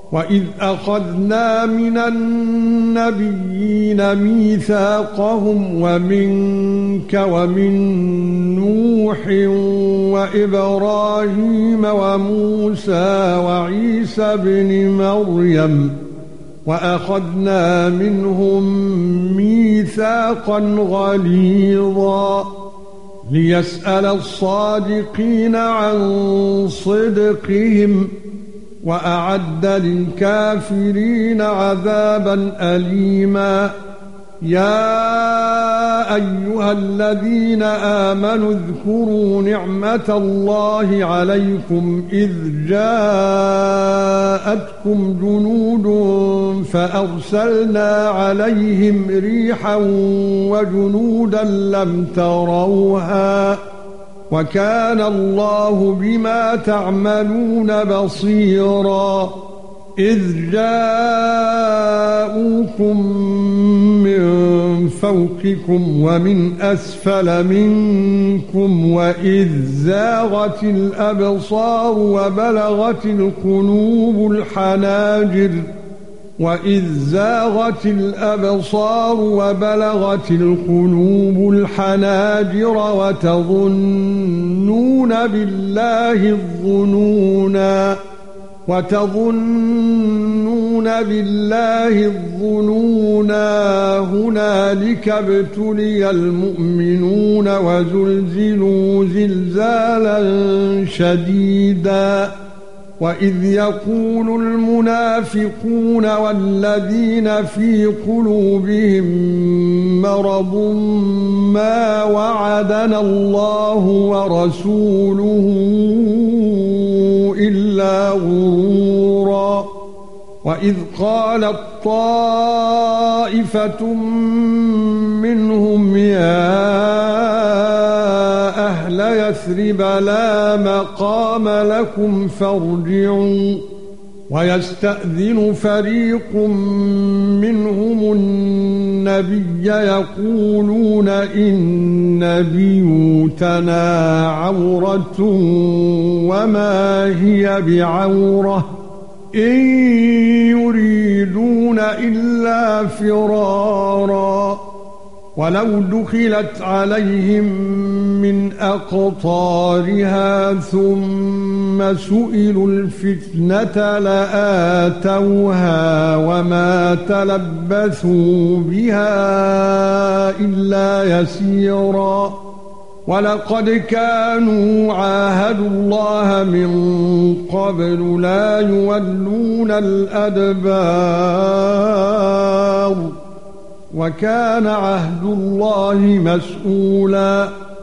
وَإِذْ أَخَذْنَا مِنَ النَّبِيِّينَ مِيثَاقَهُمْ وَمِنكَ وَمِن نُوحٍ وَإِبْرَاهِيمَ وَمُوسَى وَعِيسَى ابْنِ مَرْيَمَ وَأَخَذْنَا مِنْهُم مِيثَاقًا غَلِيظًا لِيَسْأَلَ الصَّادِقِينَ عَن صِدْقِهِمْ وَأَعَدَّ لِلْكَافِرِينَ عَذَابًا أَلِيمًا. يَا أَيُّهَا الَّذِينَ آمَنُوا اذْكُرُوا نِعْمَةَ اللَّهِ عَلَيْكُمْ إِذْ جَاءَتْكُمْ جُنُودٌ فَأَرْسَلْنَا عَلَيْهِمْ رِيحًا وَجُنُودًا لَّمْ تَرَوْهَا وَكَانَ اللَّهُ بِمَا تَعْمَلُونَ بَصِيرًا. إِذْ جَاءُوكُم مِّن فَوْقِكُمْ وَمِنْ أَسْفَلَ مِنكُمْ وَإِذْ زَاغَتِ الْأَبْصَارُ وَبَلَغَتِ الْقُلُوبُ الْحَنَاجِرَ وَتَظُنُّونَ بِاللَّهِ الظُّنُونَا هُنَالِكَ ابْتُلِيَ الْمُؤْمِنُونَ وَزُلْزِلُوا زِلْزَالًا شَدِيدًا. وَإِذْ يَقُولُ الْمُنَافِقُونَ وَالَّذِينَ فِي قُلُوبِهِم مَّرَضٌ مَّا وَعَدَنَا اللَّهُ وَرَسُولُهُ إِلَّا غُرُورًا. وَإِذْ قَالَت طَّائِفَةٌ مِّنْهُمْ يَا أَهْلَ يَثْرِبَ لَا مَقَامَ لَكُمْ فَارْجِعُوا وَيَسْتَأْذِنُ فَرِيقٌ مِّنْهُمُ النَّبِيَّ يَقُولُونَ إِنَّ بِيُوتَنَا عَوْرَةٌ وَمَا هِيَ بِعَوْرَةٍ إِن يُرِيدُونَ إِلَّا فِرَارًا. وَلَوْ دُخِلَتْ عَلَيْهِمْ مِنْ أَقْطَارِهَا ثُمَّ سُئِلُوا الْفِتْنَةَ لَآتَوْهَا وَمَا تَلَبَّثُوا بِهَا إِلَّا يَسِيرًا. وَلَقَدْ كَانُوا عَاهَدُوا اللَّهَ مِنْ قَبْلُ لَا يُوَلُّونَ الْأَدْبَارَ وَكَانَ عَهْدُ اللَّهِ مَسْئُولًا.